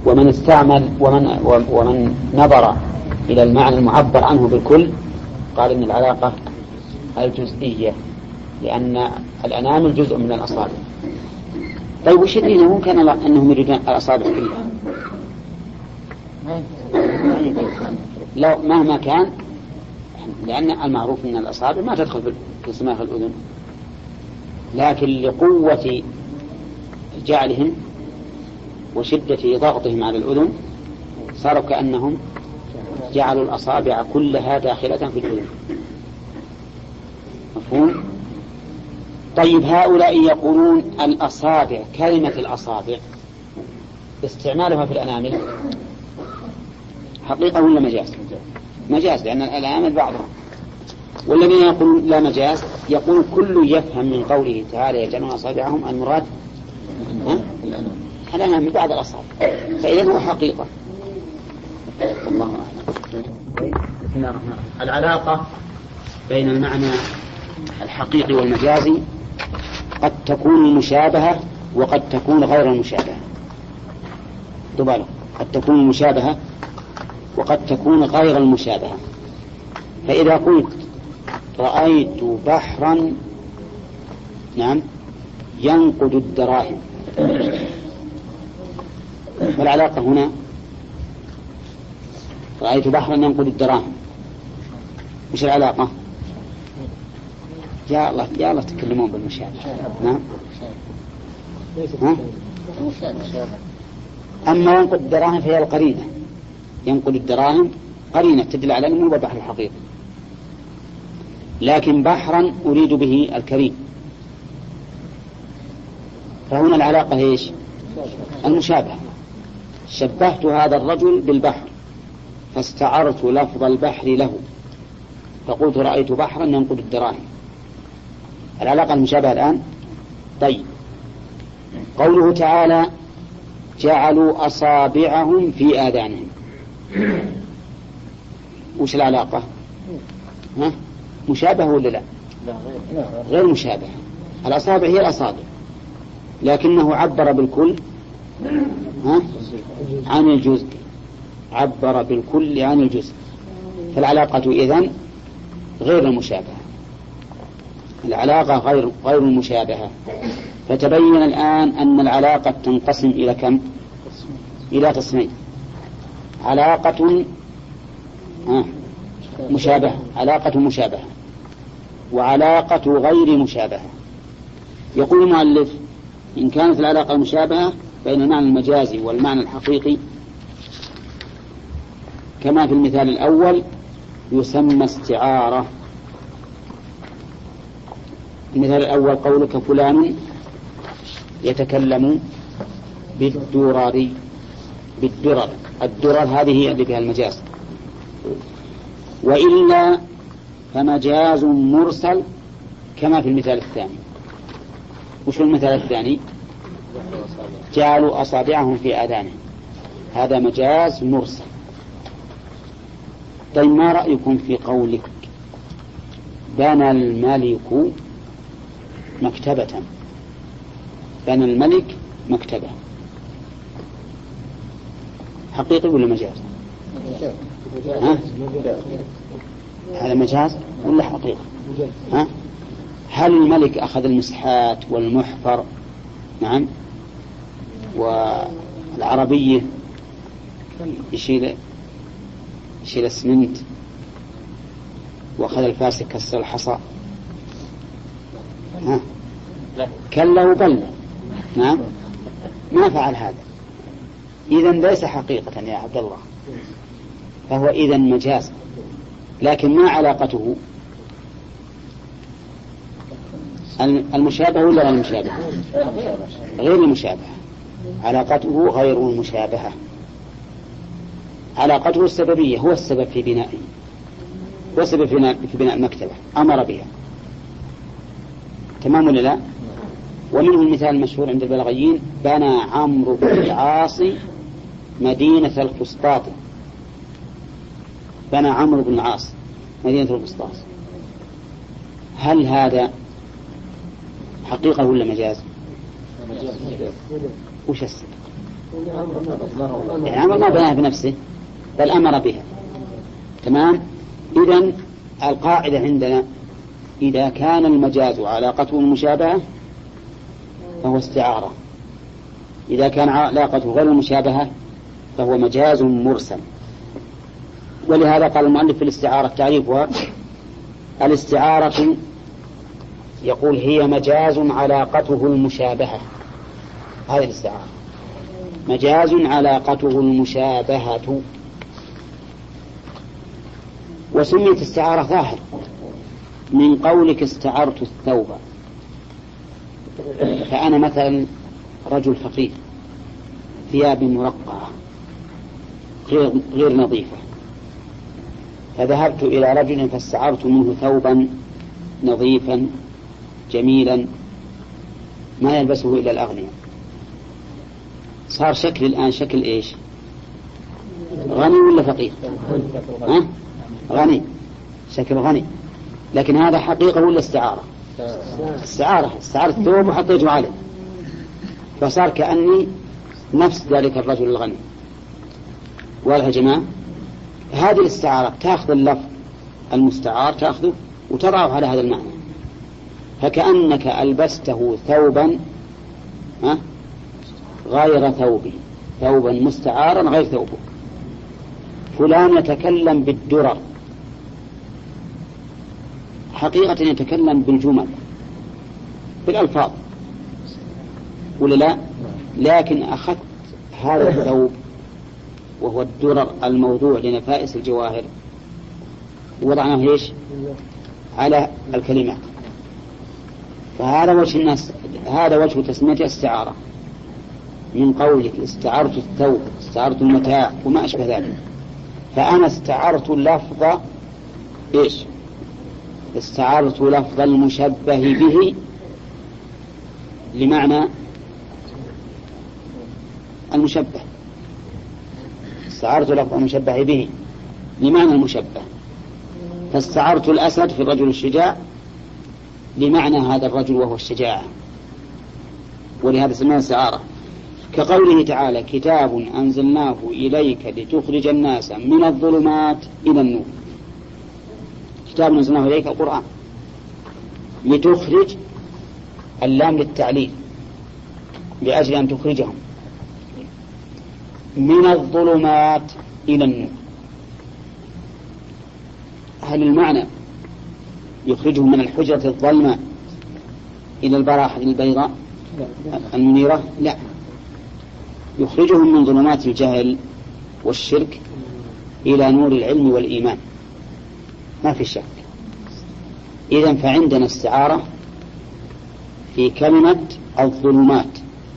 ومن استعمل ومن نظر إلى المعنى المعبر عنه بالكل قال إن العلاقة الجزئية، لأن الأنامل جزء من الأصابع. طيب وش يدرينا ممكن أنهم يريدون الأصابع كلها؟ لو مهما كان، لأن المعروف أن الأصابع ما تدخل في سماخ الأذن، لكن لقوة جعلهم وشدة ضغطهم على الأذن صاروا كأنهم جعلوا الأصابع كلها داخلة في الأذن. مفهوم؟ طيب هؤلاء يقولون الأصابع، كلمة الأصابع استعمالها في الأنامل حقيقة ولا مجاز؟ مجاز، لأن الأنامل بعضها. والذين يقولون لا مجاز يقول كل يفهم من قوله تعالى يجعلون أصابعهم المراد الأنامل بعض الأصابع، فإذا هو حقيقة. الله أعلم. بسم الله الرحمن الرحيم. العلاقة بين المعنى الحقيقي والمجازي قد تكون مشابهة وقد تكون غير المشابهة. دبالة قد تكون مشابهة وقد تكون غير المشابهة. فإذا قلت رأيت بحرا نعم ينقد الدراهم، والعلاقة هنا رأيت بحرا ينقد الدراهم، مش العلاقة؟ يا الله تكلمون بالمشابهة. نعم. أما ينقد الدراهم فهي القرينة، ينقد الدراهم قرينة تدل على أنه هو بحر الحقيقي، لكن بحرا أريد به الكريم، فهنا العلاقة إيش؟ المشابهة. شبهت هذا الرجل بالبحر فاستعرت لفظ البحر له فقلت رأيت بحرا ينقد الدراهم. العلاقة المشابهة الآن. طيب قوله تعالى جعلوا أصابعهم في آذانهم، وش العلاقة؟ مشابهة ولا لا؟ غير مشابهة. الأصابع هي الأصابع، لكنه عبر بالكل عن الجزء، عبر بالكل عن الجزء، فالعلاقة إذن غير المشابهة. العلاقة غير المشابهة. فتبين الآن أن العلاقة تنقسم إلى كم؟ إلى قسمين: علاقة مشابهة، علاقة مشابهة، وعلاقة غير مشابهة. يقول المؤلف إن كانت العلاقة المشابهة بين المعنى المجازي والمعنى الحقيقي كما في المثال الأول يسمى استعارة. المثال الأول قولك فلان يتكلم بالدرر، بالدرر، الدرر هذه هي اللي فيها المجاز. وإلا فمجاز مرسل كما في المثال الثاني. وش المثال الثاني؟ جعلوا أصابعهم في آذانهم، هذا مجاز مرسل. طيب ما رأيكم في قولك بنى الملك مكتبة؟ بنى الملك مكتبة، حقيقي ولا مجاز؟ هذا مجاز ولا حقيقي؟ هل الملك أخذ المسحات والمحفر نعم والعربية يشيل السمنت وأخذ الفاس كسر الحصى؟ كلا وبل نعم ما فعل هذا. إذن ليس حقيقة يا عبد الله، فهو إذن مجاز. لكن ما علاقته؟ المشابهة ولا غير المشابهة؟ غير المشابهة. علاقته غير المشابهة. علاقته السببية، هو السبب في بنائه، هو السبب في بناء المكتبة، أمر بها. تمام ولا لا؟ ومنه المثال المشهور عند البلاغيين بنى عمرو بن العاص مدينة الفسطاط. بنى عمرو بن العاص مدينة الفسطاط. هل هذا حقيقة ولا مجاز؟ وش السبب؟ أمر ما بناها بنفسه بل أمر بها. تمام. إذن القاعدة عندنا إذا كان المجاز علاقته المشابهة فهو استعارة، إذا كان علاقته غير المشابهة فهو مجاز مرسل. ولهذا قال المؤلف في الاستعارة تعريفها: الاستعارة يقول هي مجاز علاقته المشابهة. هذه الاستعارة مجاز علاقته المشابهة. وسميت استعارة ظاهر من قولك استعرت الثوب. فأنا مثلا رجل فقير ثياب مرقعة غير نظيفة، فذهبت إلى رجل فاستعرت منه ثوبا نظيفا جميلا ما يلبسه إلا الأغنياء. صار شكل الآن شكل إيش؟ غني ولا فقير؟ غني، شكل غني. لكن هذا حقيقة ولا استعارة؟ استعارة ثوب وحطيته عليه، فصار كأني نفس ذلك الرجل الغني. واضح يا جماعة؟ هذه الاستعارة تأخذ اللفظ المستعار تأخذه وتضعه على هذا المعنى، فكأنك ألبسته ثوبا غير ثوبي، ثوبا مستعارا غير ثوبه. فلان يتكلم بالدرر، حقيقة يتكلم بالجمل بالألفاظ ولا لا؟ لكن أخذت هذا الثوب وهو الدرر الموضوع لنفائس الجواهر ووضعناه إيش على الكلمات. فهذا وجه الناس، هذا وجه تسمية استعارة من قولك استعرت الثوب، استعرت المتاع وما أشبه ذلك. فأنا استعرت لفظ إيش؟ استعرت لفظ المشبه به لمعنى المشبه، استعرت لفظ المشبه به لمعنى المشبه. فاستعرت الأسد في الرجل الشجاع لمعنى هذا الرجل وهو الشجاعة، ولهذا سميها استعارة. كقوله تعالى: كتاب أنزلناه إليك لتخرج الناس من الظلمات إلى النور. كتاب أنزلناه إليك القرآن، لتخرج اللام للتعليل لأجل أن تخرجهم من الظلمات إلى النور. هل المعنى يخرجهم من الحجرة الظلمة إلى البراحة البيضاء المنيرة؟ لا، يخرجهم من ظلمات الجهل والشرك إلى نور العلم والإيمان، ما في شك. إذن فعندنا استعارة في كلمة الظلمات،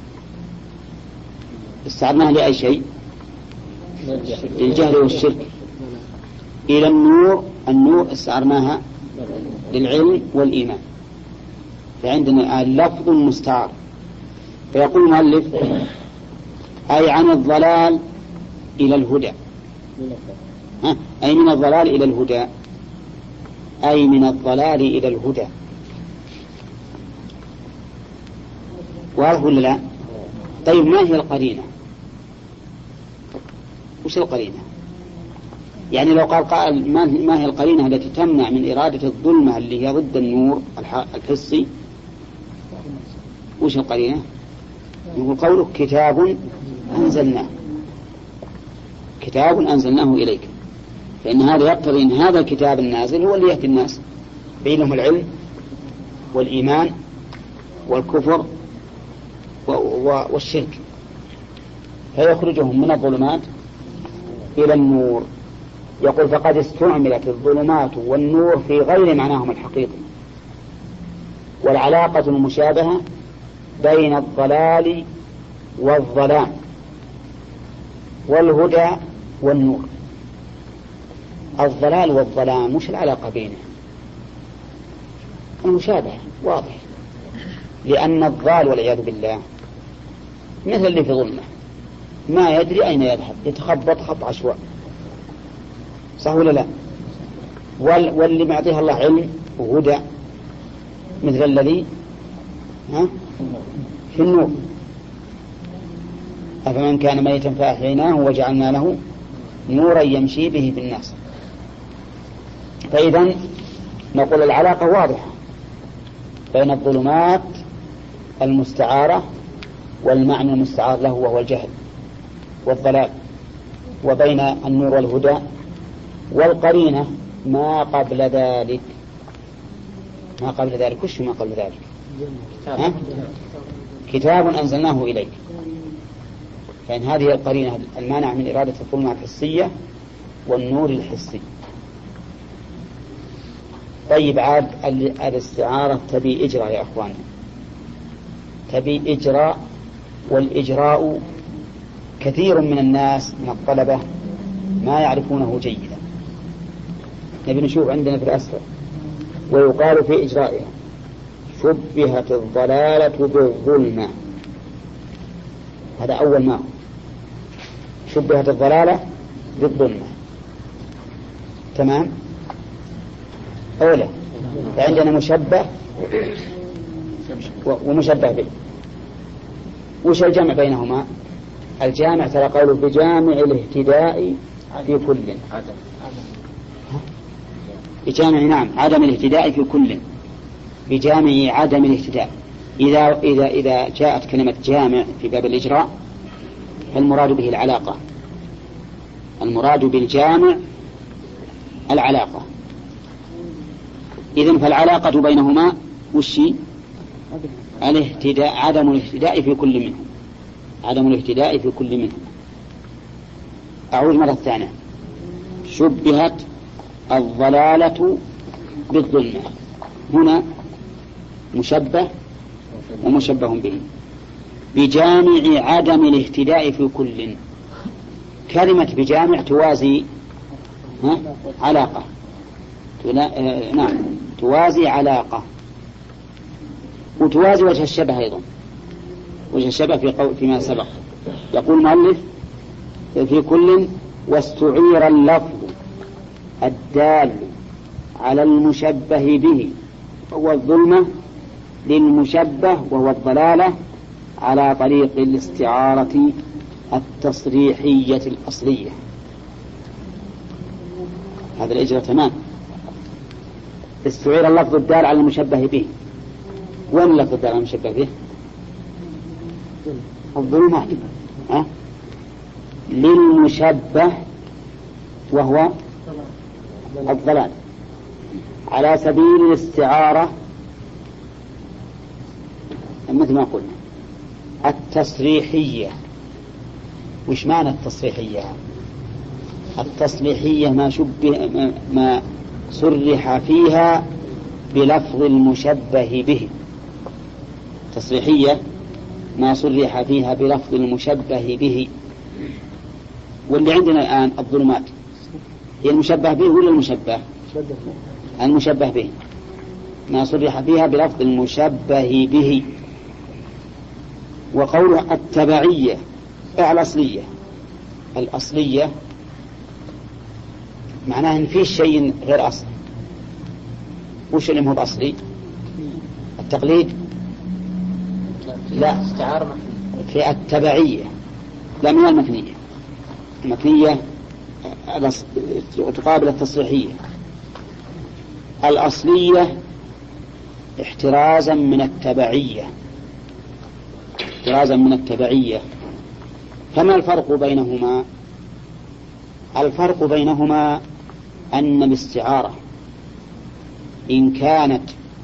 استعرناها لأي شيء؟ للجهل والشرك. إلى النور، النور استعرناها للعلم والإيمان. فعندنا اللفظ المستعار. فيقول المؤلف: أي عن الضلال إلى الهدى، أي من الضلال إلى الهدى، أي من الضلال إلى الهدى. واضح ولا لا؟ طيب ما هي القرينة؟ وش القرينة؟ يعني لو قال قائل ما هي القرينة التي تمنع من إرادة الظلمة اللي هي ضد النور الحسي؟ وش القرينة؟ يقول قوله: كتاب أنزلناه، كتاب أنزلناه إليك، فإن هذا يقتضي أن هذا الكتاب النازل هو اللي يهدي الناس بينهم العلم والإيمان والكفر والشرك، فيخرجهم من الظلمات إلى النور. يقول: فقد استعملت الظلمات والنور في غير معناهم الحقيقي، والعلاقة المشابهة بين الضلال والظلام والهدى والنور. الضلال والظلام مش العلاقة بينهم؟ المشابهة واضح، لأن الضال والعياذ بالله مثل اللي في ظلمة ما يدري أين يذهب، يتخبط خط عشواء، صح ولا لا؟ واللي معطيها الله علم وهدى مثل الذي في النور. أفمن كان ميتا فأحييناه وجعلنا له نورا يمشي به في الناس. فإذا نقول العلاقة واضحة بين الظلمات المستعارة والمعنى المستعار له وهو الجهل والضلال، وبين النور والهدى، والقرينة ما قبل ذلك. ما قبل ذلك وش ما قبل ذلك؟ كتاب أنزلناه إليك. فإن هذه القرينة المانع من إرادة الظلمة الحسية والنور الحسي. طيب عاد الاستعارة تبي إجراء يا أخوان، تبي إجراء، والإجراء كثير من الناس من الطلبة ما يعرفونه جيدا. نبي نشوف عندنا في الأسفل ويقال في إجرائها شبهت الضلالة بالظلمة. هذا أول ما شبهت الضلالة بالظلمة. تمام؟ أولا فعندنا مشبه ومشبه به. وش الجمع بينهما؟ الجامع ترى قوله بجامع الاهتداء في كل، بجامع نعم عدم الاهتداء في كل، بجامع عدم الاهتداء. إذا جاءت كلمة جامع في باب الإجراء فالمراد به العلاقة، المراد بالجامع العلاقة. إذن فالعلاقة بينهما وش؟ الاهتداء، عدم الاهتداء في كل منهم، عدم الاهتداء في كل منهم. أعود مرة ثانية، شبهت الضلالة بالظلمة، هنا مشبه ومشبه به، بجامع عدم الاهتداء في كل. كلمة بجامع توازي علاقة، نعم توازي علاقة، وتوازي وجه الشبه أيضا، وجه الشبه فيما سبق. يقول المؤلف في كل واستعير اللفظ الدال على المشبه به وهو الظلمة للمشبه وهو الضلالة على طريق الاستعارة التصريحية الأصلية. هذا الإجراء تمام. استعير اللفظ الدال على المشبه به. وين اللفظ الدال على المشبه به؟ الظلمات للمشبه وهو الضلال على سبيل الاستعارة، مثل ما قلنا التصريحية. وش معنى التصريحية؟ التصريحية ما صرح فيها بلفظ المشبه به. تصريحية ما صرح فيها بلفظ المشبه به. واللي عندنا الآن الظلمات هي المشبه به ولا المشبه؟ المشبه به ما صرح فيها بلفظ المشبه به. وقوله التبعية الأصلية، الأصلية معناه إن فيه شيء غير أصلي. وش اللي هو الأصلي؟ التقليد؟ لا، في التبعية لا، من المكنية. المكنية تقابل التصريحية. الأصلية احترازا من التبعية، احترازا من التبعية. فما الفرق بينهما؟ الفرق بينهما أن الاستعارة إن كانت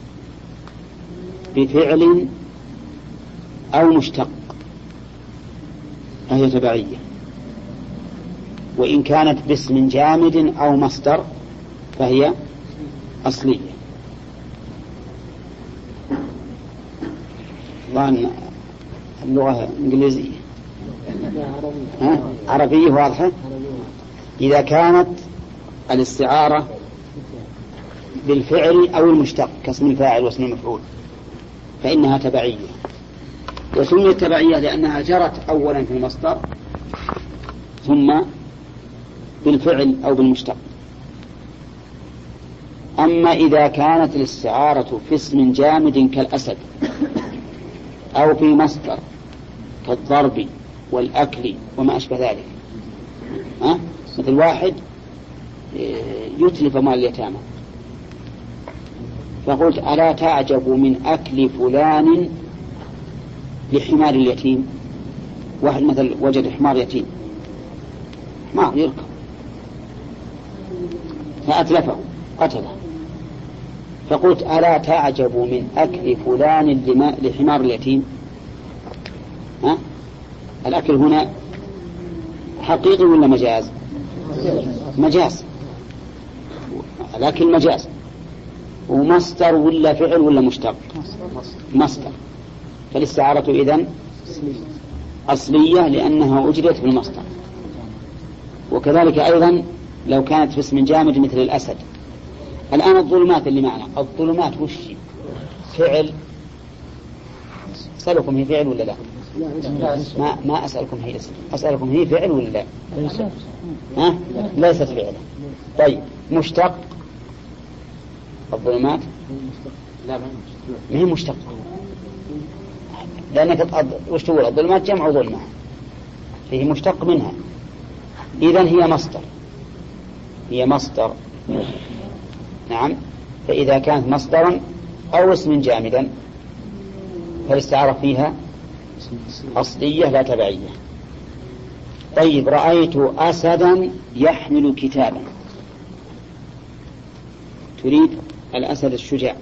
بفعل أو مشتق فهي تبعية، وإن كانت باسم جامد أو مصدر فهي أصلية. طبعا اللغة إنجليزية عربية واضحة. إذا كانت الاستعارة بالفعل أو المشتق كاسم الفاعل واسم المفعول فإنها تبعية، وسميت تبعية لأنها جرت أولا في المصدر ثم بالفعل أو بالمشتق. أما إذا كانت الاستعارة في اسم جامد كالأسد أو في مصدر كالضرب والأكل وما أشبه ذلك. مثل واحد يتلف مال اليتامى، فقلت ألا تعجب من أكل فلان لحمار اليتيم. واحد مثل وجد حمار يتيم، حمار يركب فأتلفه قتله، فقلت ألا تعجب من أكل فلان لحمار اليتيم. الأكل هنا حقيقي ولا مجاز؟ مجاز. الأكل مجاز. ومصدر ولا فعل ولا مشتق؟ مصدر. فالاستعارة إذن أصلية لأنها أجرت بالمصدر. وكذلك أيضا لو كانت في اسم جامد مثل الأسد. الآن الظلمات اللي معنا، الظلمات وش فعل؟ أسألكم هي فعل ولا لا؟ ما أسألكم هي اسم، أسألكم هي فعل ولا لا؟ ليست فعلا. طيب مشتق الظلمات؟ لا ما هي مشتق، لأنك وش تقول؟ الظلمات جمع ظلمة، فهي مشتق منها. إذن هي مصدر. نعم. فإذا كانت مصدرا أو اسم جامدا فالاستعارة فيها أصلية لا تبعية. طيب رأيت أسدا يحمل كتابا، تريد الأسد الشجاع.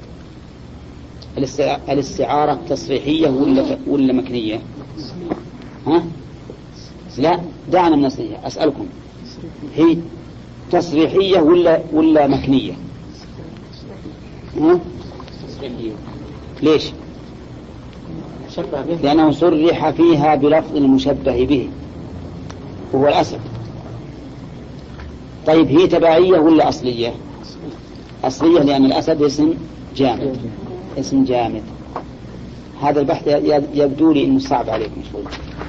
الاستعارة تصريحية ولا مكنية؟ لا، دعنا من التصريحية. أسألكم هي تصريحية ولا مكنية؟ ليش؟ لأنه صرح فيها بلفظ المشبه به وهو الأسد. طيب هي تبعية ولا أصلية؟ أصلية، لأن الأسد اسم جامد. هذا البحث يبدو لي إنه صعب عليكم شوي.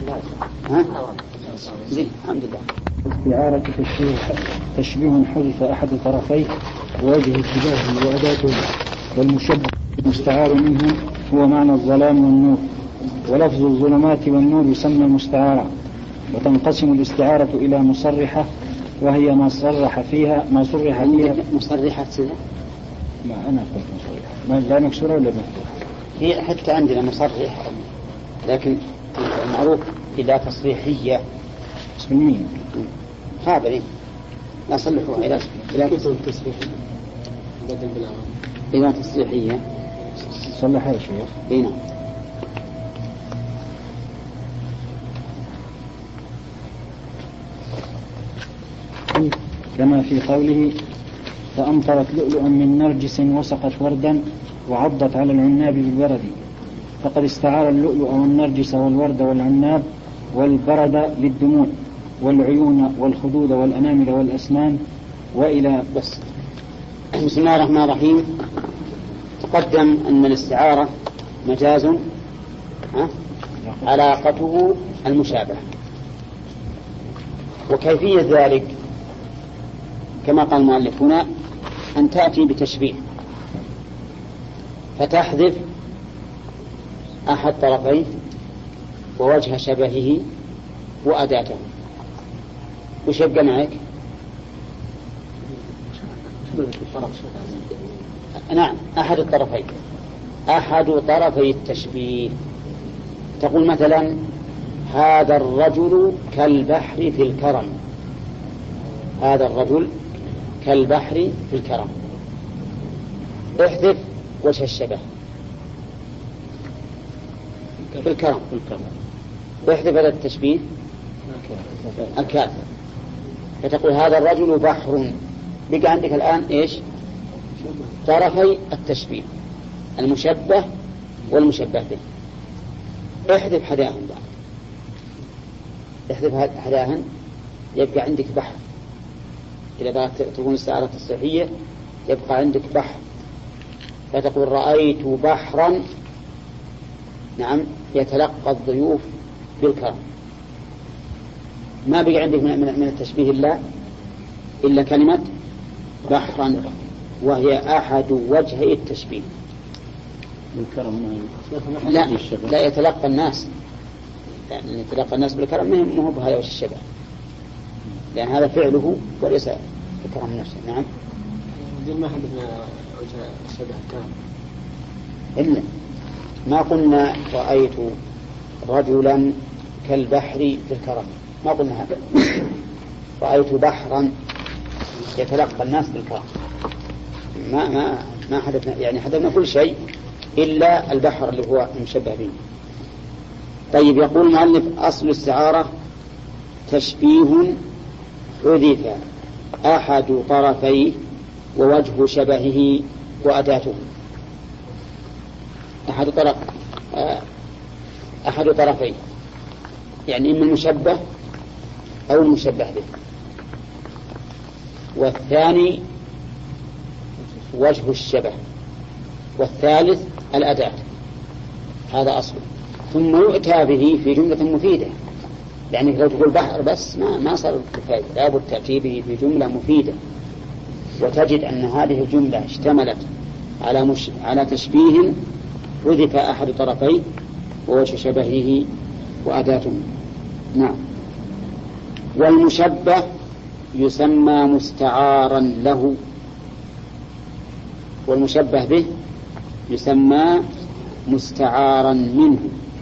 زين الحمد لله. استعارة تشبيه حذف أحد طرفيه ووجه اتجاهه وأداته، والمشبه المستعار منه هو معنى الظلام والنور، ولفظ الظلمات والنور يسمى مستعارة. وتنقسم الاستعارة إلى مصرحة، وهي ما صرح فيها مصرحة. ما أنا قلت مصرحة، ما لا مكسورة ولا مفتوحة؟ هي حتى عندنا مصرح، لكن المعروف إذا تصريحية اسم مين؟ هذا ليه لا صلحوا إلى تصريحية بدل بالعمل إذا تصريحية صلحها يا شيخ. نعم. كما في قوله فأمطرت لؤلؤا من نرجس وسقت وردا وعضت على العناب بالبرد، فقد استعار اللؤلؤ والنرجس والورد والعناب والبرد للدموع والعيون والخدود والأنامل والأسنان وإلى بس. بسم الله الرحمن الرحيم. تقدم أن الاستعارة مجاز علاقته المشابهة، وكيفية ذلك كما قال المؤلف هنا أن تأتي بتشبيه فتحذف أحد طرفيه ووجه شبهه وأداته. وش يبقى معك؟ نعم، أحد الطرفين، أحد طرفي التشبيه. تقول مثلا هذا الرجل كالبحر في الكرم، هذا الرجل كالبحر في الكرم، احذف وجه الشبه في الكرم، احذف هذا التشبيه الكاف، فتقول هذا الرجل بحر. بقى عندك الآن إيش؟ طرفي التشبيه المشبه والمشبه به. احذف حداهن بعد، احذف حداهن، يبقى عندك بحر. إذا بغت تكون استعارة تصريحية يبقى عندك بحر، فتقول رأيت بحرا نعم يتلقى الضيوف بالكرم. ما بقى عندك من التشبيه إلا كلمة بحرا، وهي أحد وجهي التشبيه. بالكرم لا يتلقى الناس يعني يتلقى الناس بالكرم ما هو بهذا وجه الشبه، لأن هذا فعله وليس الكرم نفسه. نعم. ما حدثنا وجه الشبه الكرم إلا ما قلنا رأيت رجلا كالبحر في الكرم، ما قلنا هذا. رأيت بحرا يتلقى الناس بالكرم، ما حدثنا، يعني حدثنا كل شيء إلا البحر اللي هو مشبه به. طيب، يقول المؤلف: أصل الاستعارة تشبيه حذف أحد طرفيه ووجه شبهه وأداته. أحد طرفيه يعني إما المشبه أو المشبه به، والثاني وجه الشبه، والثالث الأداة. هذا أصله، ثم يؤتى به في جملة مفيدة. يعني لو تقول بحر بس ما صار كفاية، لابد تأتي به في جملة مفيدة، وتجد أن هذه الجملة اشتملت على تشبيه حذف أحد طرفيه ووجه شبهه وأداته. نعم. والمشبه يسمى مستعارا له، والمشبه به يسمى مستعارا منه.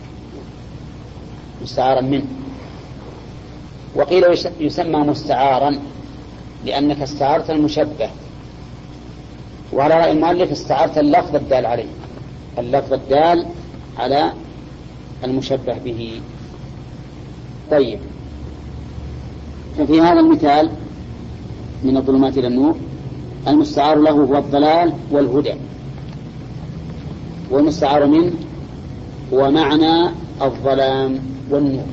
وقيل يسمى مستعارا لأنك استعارت المشبه، وعلى رأي المؤلف استعارت اللفظ الدال عليه، اللفظ الدال على المشبه به. طيب، ففي هذا المثال من الظلمات إلى النور المستعار له هو الضلال والهدى، والمستعار منه هو معنى الظلام والنور.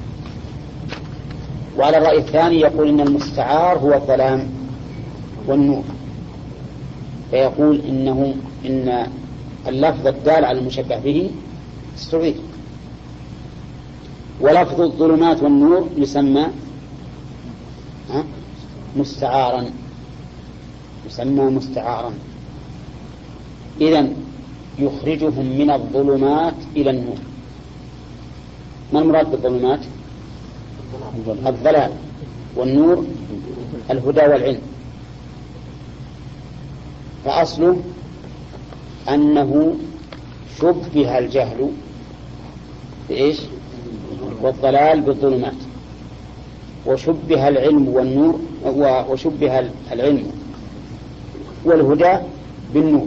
وعلى الرأي الثاني يقول إن المستعار هو الظلام والنور، فيقول إن اللفظ الدال على المشبه به استعير. ولفظ الظلمات والنور يسمى مستعارا، إذن يخرجهم من الظلمات إلى النور. ما المراد بالظلمات؟ الضلال، والنور الهدى والعلم. فأصله أنه شبه الجهل بإيش؟ والضلال بالظلمات، وشبه العلم والنور، وشبه العلم والهدى بالنور،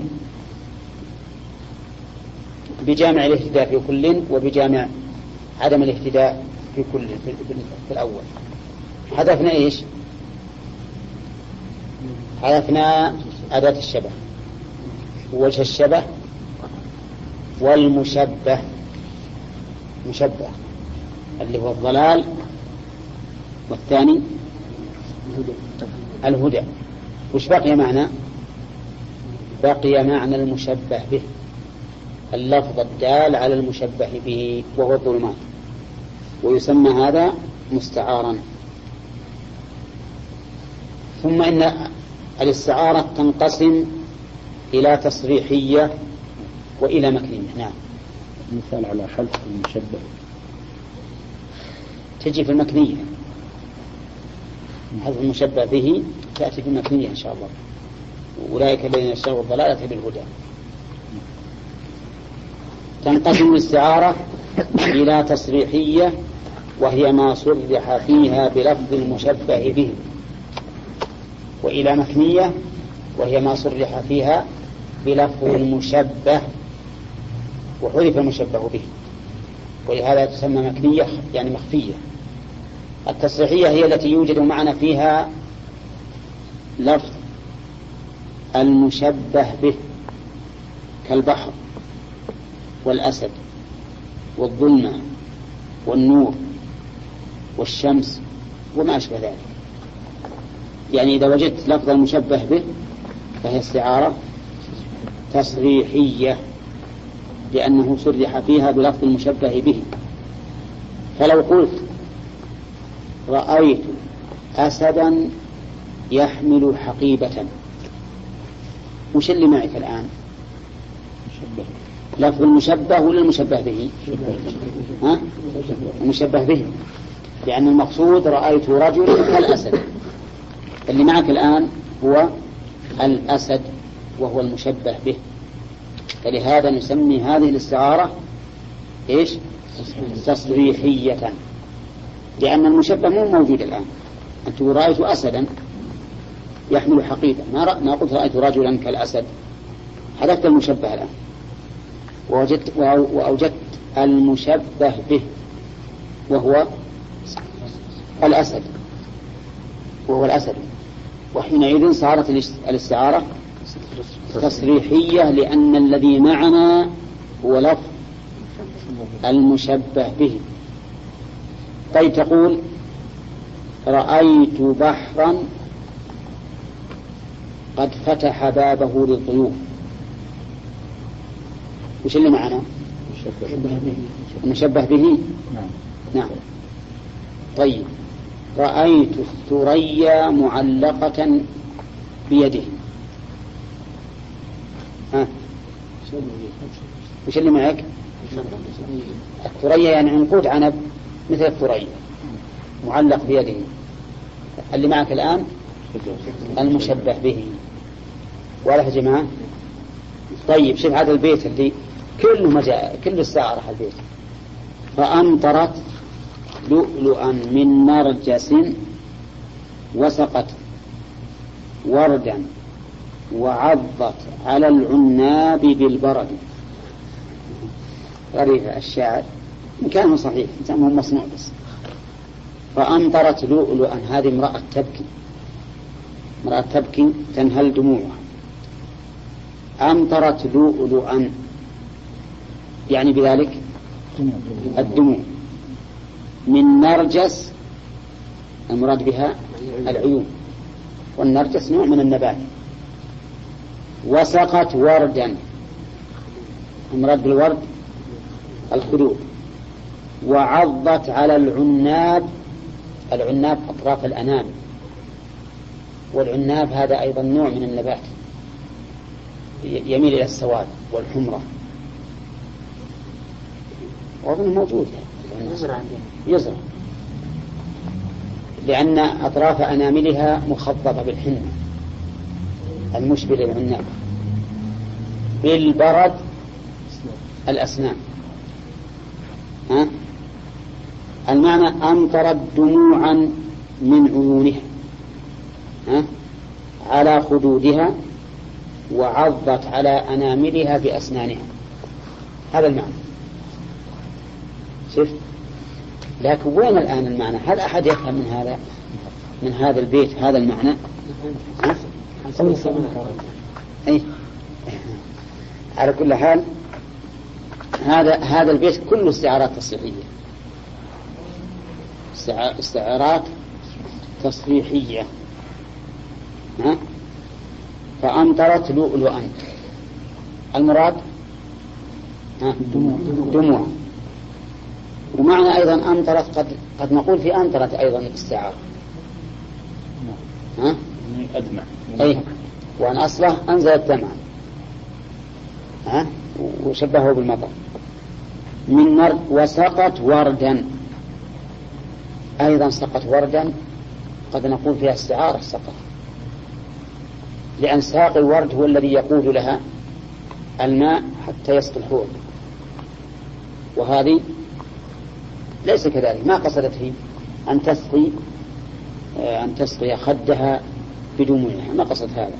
بجامع الاهتداء في كل وبجامع عدم الاهتداء في كل. في الأول حذفنا إيش؟ حذفنا أداة الشبه ووجه الشبه والمشبه، مشبه اللي هو الضلال، والثاني الهدى. وش بقي معنا؟ بقي معنى المشبه به، اللفظ الدال على المشبه به وهو الظلمات، ويسمى هذا مستعارا. ثم إن الاستعارة تنقسم إلى تصريحية وإلى مكنية. نعم. مثال على حذف المشبه تجي في المكنية، حذف المشبه به تأتي في المكنية إن شاء الله. أولئك الذين اشتروا الضلالة بالهدى. تنقسم الاستعارة إلى تصريحية وهي ما صرح فيها بلفظ المشبه به، وإلى مكنية وهي ما صرح فيها بلفظ المشبه وحذف المشبه به، ولهذا تسمى مكنية يعني مخفية. التصريحية هي التي يوجد معنا فيها لفظ المشبه به كالبحر والأسد والظلمة والنور والشمس وما أشبه ذلك. يعني إذا وجدت لفظ المشبه به فهي استعارة تصريحية لأنه صرح فيها بلفظ المشبه به. فلو قلت رأيت أسدا يحمل حقيبة، وش اللي معك الآن؟ لفظ المشبه ولا المشبه به؟ ها؟ المشبه به، لأن المقصود رأيت رجل كالأسد، اللي معك الآن هو الأسد وهو المشبه به، فلهذا نسمي هذه الاستعارة إيش؟ تصريحية، لأن المشبه مو موجود الآن. أنت رأيت أسدا يحمل حقيبة، ما قلت رأيت رجلا كالأسد، حذفت المشبه الآن وأوجدت المشبه به وهو الأسد، وحينئذ صارت الاستعارة تصريحية، لأن الذي معنا هو لفظ المشبه به. طيب تقول رأيت بحرا قد فتح بابه للضيوف، وش اللي معنا؟ المشبه به. نعم. طيب رأيت الثريا معلقة بيده، وش اللي معك؟ الثريا يعني عنقود عنب مثل الثريا معلق بيده، اللي معك الآن المشبه به. واضح يا جماعة؟ طيب شوف هذا البيت اللي كله استعارة البيت. فأمطرت لؤلؤا من نرجس وسقت وردا وعضت على العناب بالبرد. غريبة الشاعر، كان صحيح إنسانه مصنوع بس. فأمطرت لؤلؤا، هذه امرأة تبكي تنهل دموعها. أمطرت لؤلؤا يعني بذلك الدموع. من نرجس المراد بها العيون، والنرجس نوع من النبات. وسقت وردا، المراد بالورد الخدود. وعضت على العناب أطراف الأنام، والعناب هذا أيضا نوع من النبات يميل إلى السواد والحمرة، وأظن موجود يزرع، لأن أطراف أناملها مخضبة بالحنة المشبه للعناب. بالبرد الأسنان. المعنى أمطرت دموعا من عيونها على خدودها وعضت على أناملها بأسنانها، هذا المعنى. شوف، لكن وين الآن المعنى؟ هل أحد يفهم من هذا البيت هذا المعنى؟ أي على كل حال هذا البيت كله استعارات تصريحية، استعارات تصريحية. فأمطرت لؤلؤا، المراد دموع. ومعنى أيضا أمطرت قد نقول في أمطرت أيضا استعارة. أدمع. أي، وأن أصله أنزل الدمع وشبهه بالمطر. من نرد. وسقت وردا، أيضا سقت وردا قد نقول فيها استعارة سقط، لأن ساق الورد هو الذي يقود لها الماء حتى يسقي الحوض، وهذه ليس كذلك، ما قصدت هي أن تسقي خدها بدموعها، ما قصدت هذا.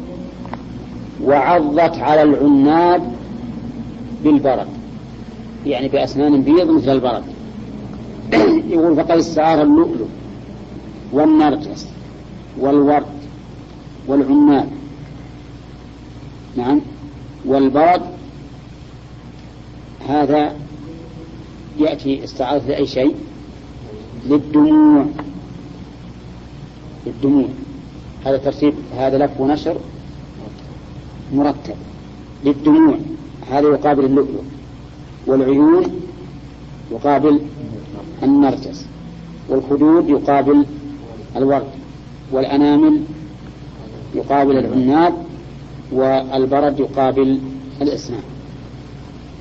وعضت على العناب بالبرد، يعني بأسنان بيض مثل البرد. يقول فقد استعار اللؤلؤ والنرجس والورد والعناب، نعم، والبرد، هذا يأتي استعارة لأي شيء، للدموع. هذا ترتيب، هذا لف ونشر مرتب. للدموع هذا يقابل اللؤلؤ، والعيون يقابل النرجس، والخدود يقابل الورد، والأنامل يقابل العناب، والبرد يقابل الأسنان.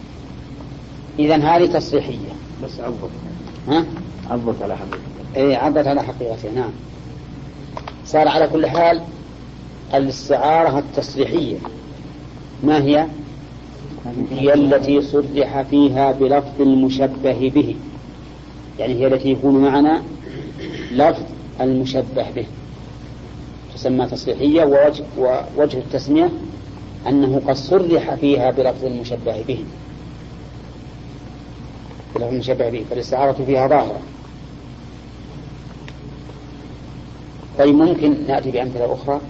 إذن هذه تصريحية بس عضت. ها؟ عضت على حقيقته. إيه عضت على حقيقته. نعم. صار على كل حال الاستعارة التصريحية ما هي؟ هي التي صرح فيها بلفظ المشبه به، يعني هي التي يكون معنا لفظ المشبه به تسمى تصريحية. ووجه التسمية أنه قد صرح فيها بلفظ المشبه به، بلفظ المشبه به، فالاستعارة فيها ظاهرة. طيب ممكن نأتي بأمثلة أخرى؟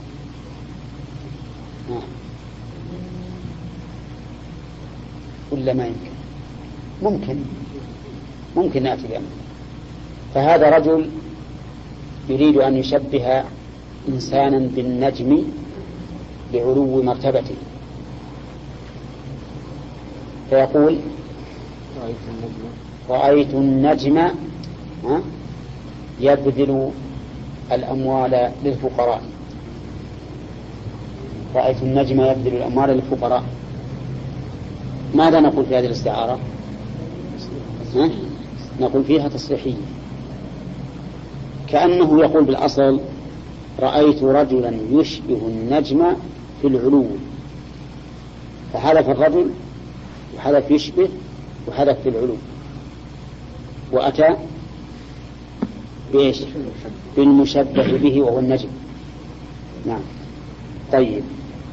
ولا ما يمكن؟ ممكن نأتي بأمثلة. فهذا رجل يريد أن يشبه إنسانا بالنجم لعلو مرتبته، فيقول رأيت النجم يبذل الأموال للفقراء. رأيت النجم يبذل الأموال للفقراء. ماذا نقول في هذه الاستعارة؟ نقول فيها تصريحية، كأنه يقول بالأصل رأيت رجلا يشبه النجم في العلو، فحذف الرجل وحذف يشبه وحذف في العلو، وأتى بإيش؟ بالمشبه به وهو النجم. نعم. طيب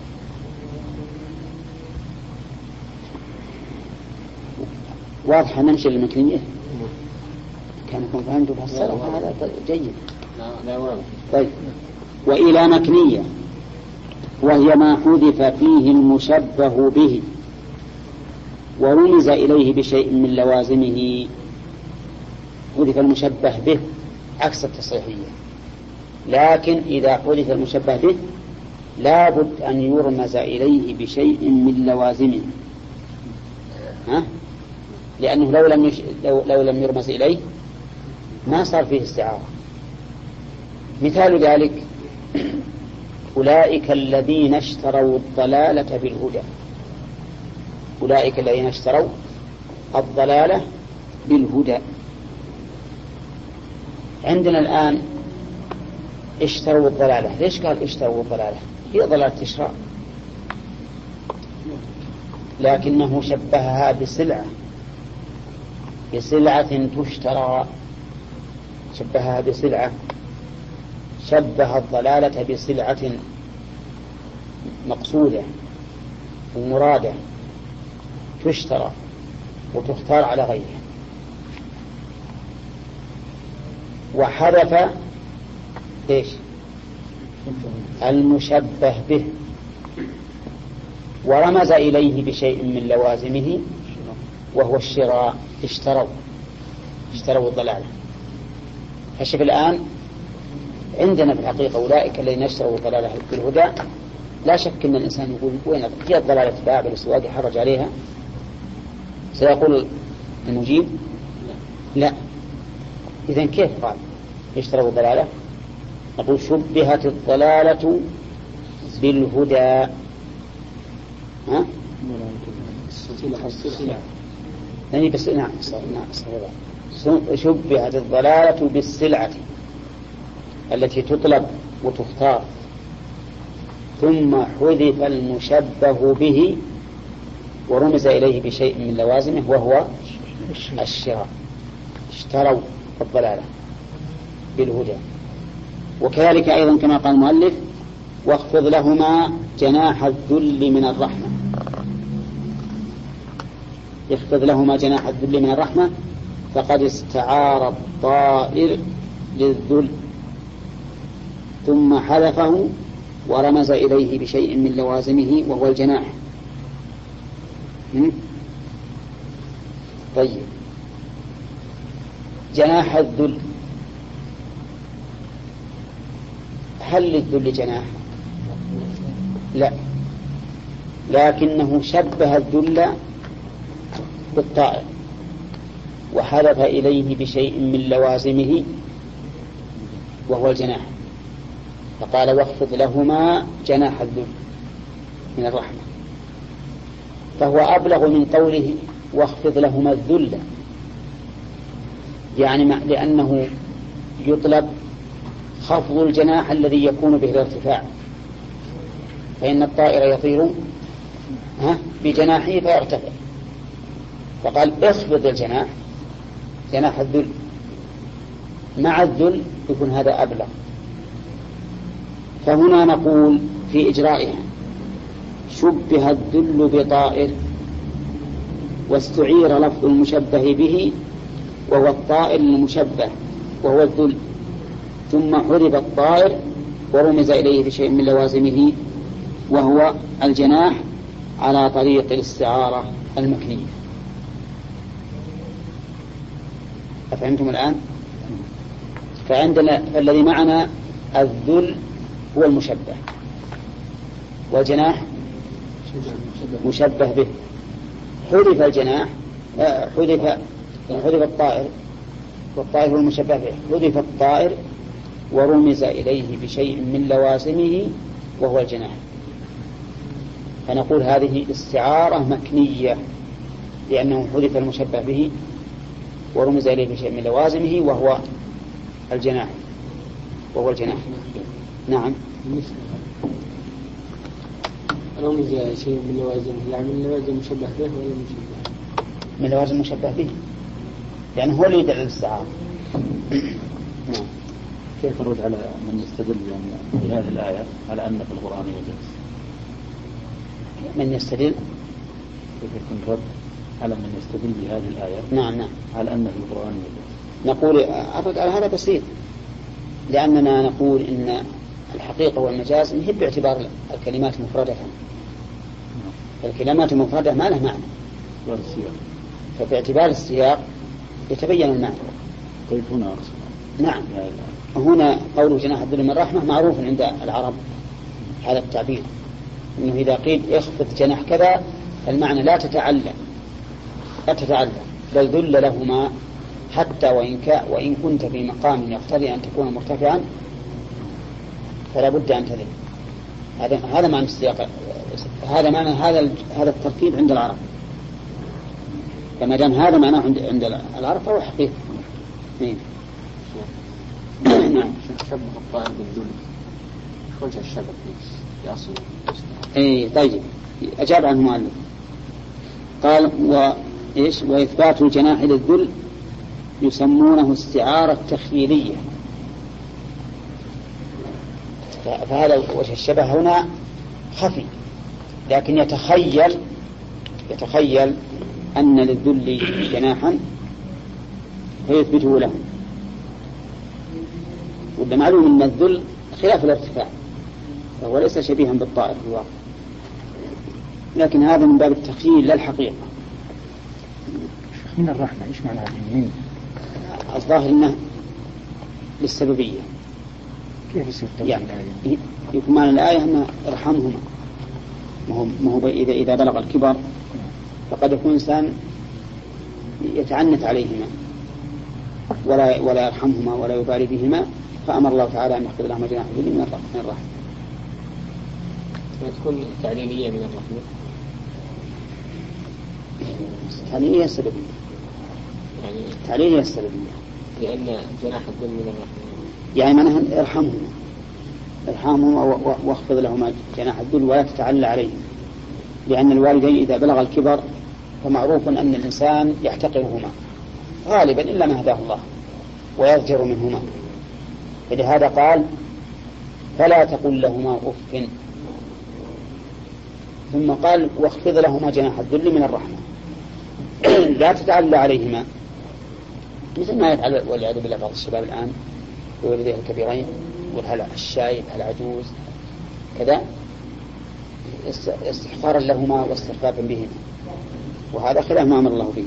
واضحة. نمشي للمكنية. كانكم فهمتوا بهالصلاة هذا جيد. طيب وإلى مكنية وهي ما حذف فيه المشبه به ورمز إليه بشيء من لوازمه. حذف المشبه به عكس التصريحية، لكن إذا حذف المشبه به لا بد أن يرمز إليه بشيء من لوازمه، لأنه لو لم يرمز إليه ما صار فيه استعارة. مثال ذلك أولئك الذين اشتروا الضلالة بالهدى. أولئك الذين اشتروا الضلالة بالهدى. عندنا الآن اشتروا الضلالة. ليش قال اشتروا الضلالة؟ هي ضلالة شراء، لكنه شبهها بسلعة تشترى. شبهها بسلعة، شبه الضلالة بسلعة مقصودة ومرادة تشترى وتختار على غيرها. وحذف ايش؟ المشبه به ورمز إليه بشيء من لوازمه وهو الشراء. اشتروا الضلالة. فشوف الآن عندنا في الحقيقة أولئك الذين اشتروا الضلالة بالهدى، لا شك أن الإنسان يقول وين هي الضلالة تباع بالسواق يحرج عليها؟ سيقول المجيب لا. إذن كيف قال اشتروا الضلالة؟ نقول شبهت الضلالة بالهدى. يعني بس نعم شبهت الضلالة بالسلعة التي تطلب وتختار، ثم حذف المشبه به ورمز إليه بشيء من لوازمه وهو الشراء. اشتروا الضلالة بالهدى. وكذلك أيضا كما قال المؤلف واخفض لهما جناح الذل من الرحمة. يخفض لهما جناح الذل من الرحمة فقد استعار الطائر للذل ثم حذفه ورمز إليه بشيء من لوازمه وهو الجناح. طيب جناح الذل، هل للذل جناح؟ لا، لكنه شبه الذل بالطائر وحذف إليه بشيء من لوازمه وهو الجناح، فقال واخفض لهما جناح الذل من الرحمة. فهو أبلغ من قوله واخفض لهما الذل، يعني لأنه يطلب خفض الجناح الذي يكون به الارتفاع، فإن الطائر يطير بجناحه فيرتفع، فقال اخفض الجناح جناح الذل، مع الذل يكون هذا أبلغ. فهنا نقول في إجرائها شبه الذل بطائر واستعير لفظ المشبه به وهو الطائر المشبه وهو الذل، ثم حذف الطائر ورمز إليه بشيء من لوازمه وهو الجناح على طريق الاستعارة المكنية. أفهمتم الآن؟ فعندنا الذي معنا الذل هو المشبه، والجناح مشبه به، حذف الجناح حذف الطائر، والطائر هو المشبه به، حذف الطائر ورمز إليه بشيء من لوازمه وهو الجناح، فنقول هذه استعارة مكنية لأنه حذف المشبه به ورمز إليه بشيء من لوازمه وهو الجناح نعم. رمز شيء من لوازمه، يعني من لوازم مشبه به ولا مشبه؟ من لوازم مشبه به، يعني هو اللي يدعي الاستعارة. نعم. كيف الرد على من يستدل يعني بهذه الآية على أن في القرآن يجوز؟ من يستدل؟ كيف يكون رد على من يستدل بهذه الآية؟ نعم على أن في القرآن يجوز. نقول الرد على هذا بسيط، لأننا نقول إن الحقيقة والمجاز هي باعتبار الكلمات مفردة، الكلمات المفردة ما لها معنى، فباعتبار السياق يتبين المعنى. طيب هنا نعم، هنا قول جناح الذل من الرحمة معروف عند العرب هذا التعبير، إنه إذا قيل اخفض جناح كذا المعنى لا تتعلم بل ذل لهما، حتى وإن كنت في مقام يقتضي أن تكون مرتفعا فلا بد أن تذل. هذا معنى السياق، هذا معنى هذا التركيب عند العرب، فما دام هذا معناه عند العرب فهو حقيقي. نعم. شبه الطائر بالذل، وجه الشبه في أصل. طيب، أجاب عنه المؤلف قال وإثبات الجناح للذل يسمونه استعارة تخيلية، فهذا وجه الشبه هنا خفي، لكن يتخيل أن للذل جناحا فيثبته له، وده معلوم أن الذل خلاف الارتفاع فهو ليس شبيها بالطائر في الواقع، لكن هذا من باب التخيل لا الحقيقة. من الرحمة إيش معنى هذه؟ الظاهر أنه للسببية. كيف يصير يعني يكون معنى الآية أن ارحمهما، ما هو إذا بلغ الكبر فقد يكون إنسان يتعنت عليهما ولا يرحمهما ولا يبالي بهما، فأمر الله تعالى أن يخفض لهما جناح الذل من الرحمة. تكون تعليلية من الرحمة، تعليلية السببية، يعني تعليلية السببية، لأن جناح الذل من الرحمة يعني معناها ارحمهما واخفض لهما جناح الذل ولا تتعلى عليهم، لأن الوالدين إذا بلغ الكبر فمعروف أن الإنسان يحتقرهما غالبا إلا ما هداه الله ويضجر منهما، فلهذا قال فلا تقل لهما أف، ثم قال واخفض لهما جناح الذل من الرحمة لا تتعلى عليهما، مثل ما يفعل والعياذ بالله بعض الشباب الآن بوالديه الكبيرين، يقول الشايب العجوز كذا استحقارا لهما واستخفافا بهما، وهذا خلاف ما أمر الله به.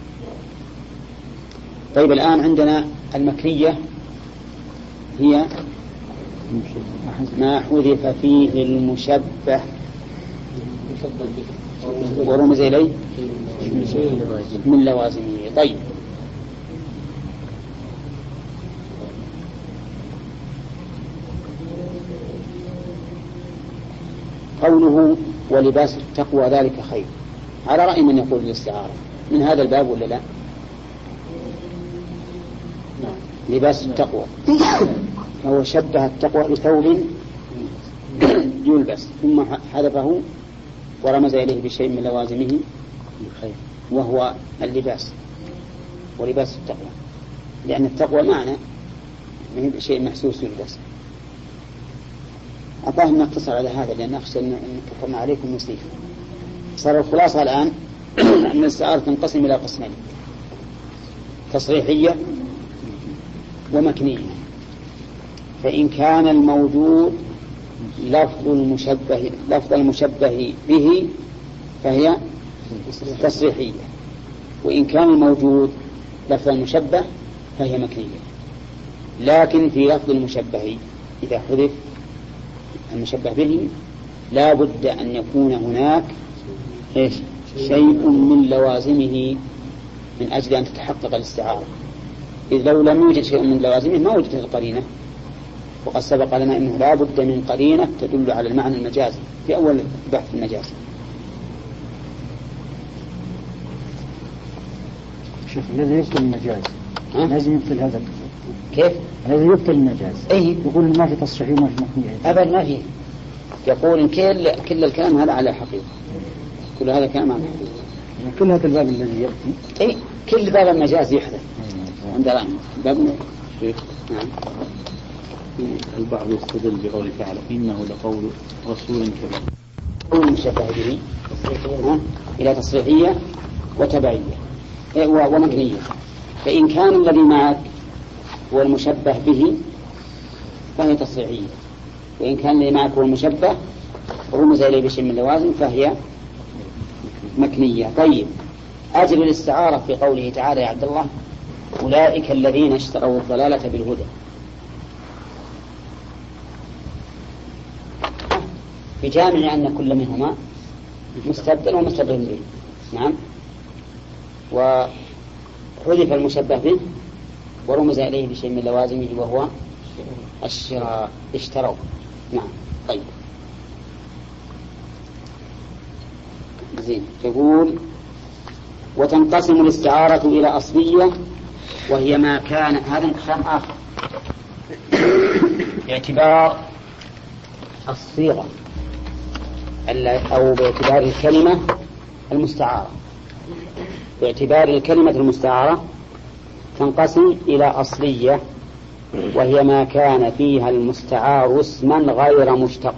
طيب الآن عندنا المكنية هي ما حذف فيه المشبه ورمز إليه من لوازمه. طيب قوله ولباس التقوى ذلك خير على رأي من يقول الاستعارة، من هذا الباب ولا لا؟ لباس التقوى. فهو شبه التقوى بثوب يلبس ثم حذفه ورمز إليه بشيء من لوازمه وهو اللباس ولباس التقوى، لأن التقوى معنى شيء محسوس يلبس. أظن نقتصر على هذا لأن أخشى أن كفرنا عليكم نصيف. صار الخلاصة الآن أن الاستعارة تنقسم إلى قسمين: تصريحية ومكنية. فإن كان الموجود لفظ المشبه به فهي تصريحية، وإن كان الموجود لفظ المشبه فهي مكنية. لكن في لفظ المشبه إذا حذف المشبه به لا بد أن يكون هناك شيء من لوازمه من أجل أن تتحقق الاستعارة، إذ لو لم يوجد شيء من لوازمه ما وجدت القرينة. وقد سبق لنا أنه لا بد من قرينة تدل على المعنى المجازي في أول بحث المجاز. شوف الذي يبطل المجاز لازم يبطل هذا. كيف؟ الذي يبطل المجاز يقول ما في تصريح وما في مكنية. أبدا ما في. يقول إن كل الكلام هذا على حقيقة، كل هذا الكلام على حقيقة. كل هذا الباب الذي يبطل كل باب المجاز يحدث عند باب. نعم. البعض يستدل بقوله تعالى إنه لقول رسول كريم. قول مشبه به إلى تصريحية وتبعية ومكنية. فإن كان الذي معك هو المشبه به فهي تصريحية، وإن كان الذي معك هو المشبه رمز إليه بشيء من اللوازم فهي مكنية. طيب، أجل الاستعارة في قوله تعالى يا عبد الله أولئك الذين اشتروا الضلالة بالهدى. بجامع أن كل منهما مستبدل ومستبدل به. نعم. وحذف المشبه به ورمز إليه بشيء من لوازمه وهو الشراء، اشتروا. نعم. طيب زين. يقول وتنقسم الاستعارة إلى أصلية وهي ما كان. هذا انقسام آخر باعتبار الصيغة أو باعتبار الكلمة المستعارة. باعتبار الكلمة المستعارة تنقسم إلى أصلية وهي ما كان فيها المستعار اسما غير مشتق،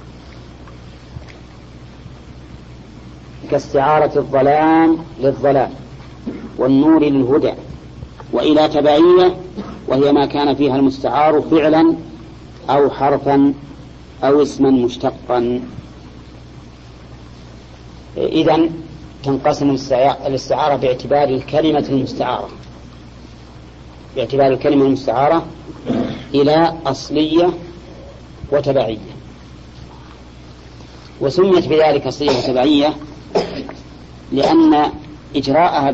كاستعارة الظلام للظلام والنور للهدى. وإلى تبعية وهي ما كان فيها المستعار فعلا أو حرفا أو اسما مشتقا. إذن تنقسم الاستعارة باعتبار الكلمة المستعارة، باعتبار الكلمة المستعارة إلى أصلية وتبعية. وسميت بذلك أصلية وتبعية لأن إجراءها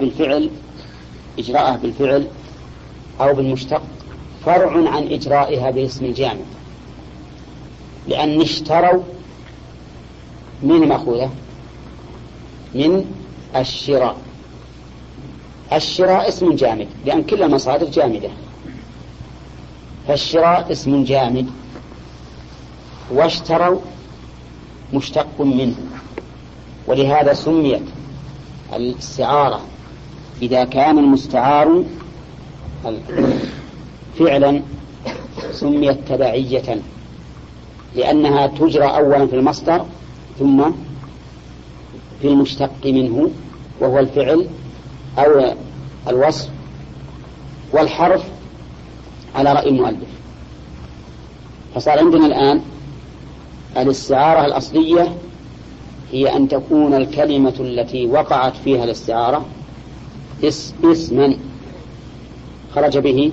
بالفعل أو بالمشتق فرع عن إجرائها باسم الجامع. لأن اشتروا من مأخوذة من الشراء. الشراء اسم جامد لأن كل المصادر جامدة، فالشراء اسم جامد، واشتروا مشتق منه. ولهذا سميت الاستعارة إذا كان المستعار فعلا سميت تبعية، لأنها تجرى أولا في المصدر ثم في المشتق منه وهو الفعل أو الوصف والحرف على رأي المؤلف. فصار عندنا الآن الاستعارة الأصلية هي أن تكون الكلمة التي وقعت فيها الاستعارة اسما خرج به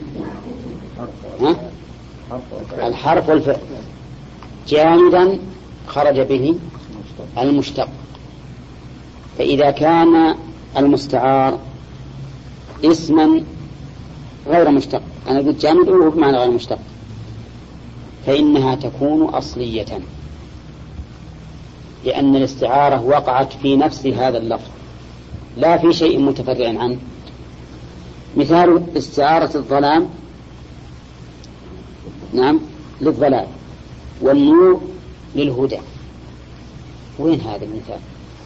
الحرف والفعل، جامدا خرج به المشتق. فإذا كان المستعار اسما غير مشتق، أنا قلت جامد وهو بمعنى غير مشتق، فإنها تكون أصلية، لأن الاستعارة وقعت في نفس هذا اللفظ لا في شيء متفرع عنه. مثال استعارة الظلام نعم للظلام والنور للهدى، وين هذا المثال؟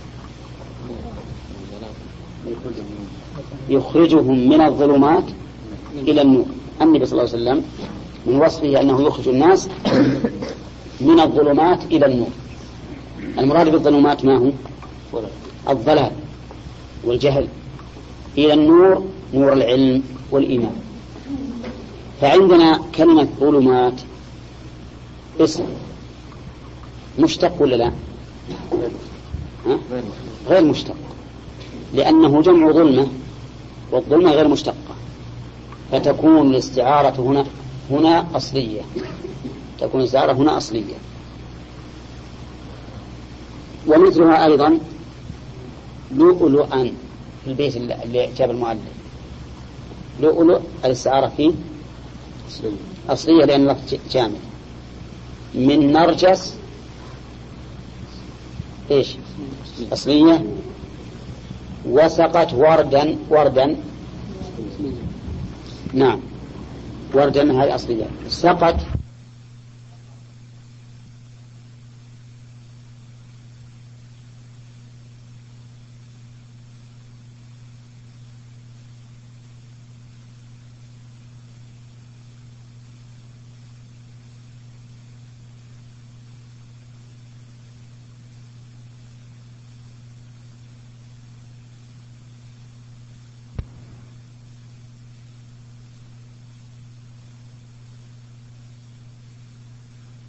يخرجهم من الظلمات إلى النور. النبي صلى الله عليه وسلم من وصفه أنه يخرج الناس من الظلمات إلى النور. المراد بالظلمات ما هو؟ الضلال والجهل، إلى النور نور العلم والإيمان. فعندنا كلمة ظلمات اسم مشتق ولا لا؟ غير مشتق، لأنه جمع ظلمة، والظلمة غير مشتقة، فتكون الاستعارة هنا أصلية، تكون الاستعارة هنا أصلية. ومثلها أيضا لؤلؤا في البيت اللي جاب المؤلف، لؤلؤ الاستعارة فيه أصلية لأن اللفظ جامد. من نرجس إيش أصلية. وسقت وردا نعم وردا هذه أصلية. سقت